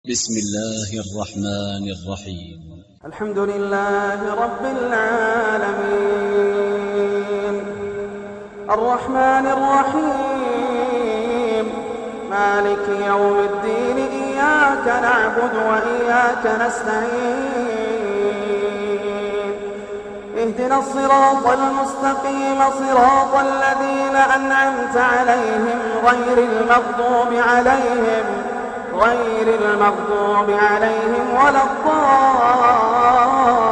بسم الله الرحمن الرحيم. الحمد لله رب العالمين الرحمن الرحيم مالك يوم الدين إياك نعبد وإياك نستعين اهدنا الصراط المستقيم صراط الذين أنعمت عليهم غير المغضوب عليهم ولا الضالين.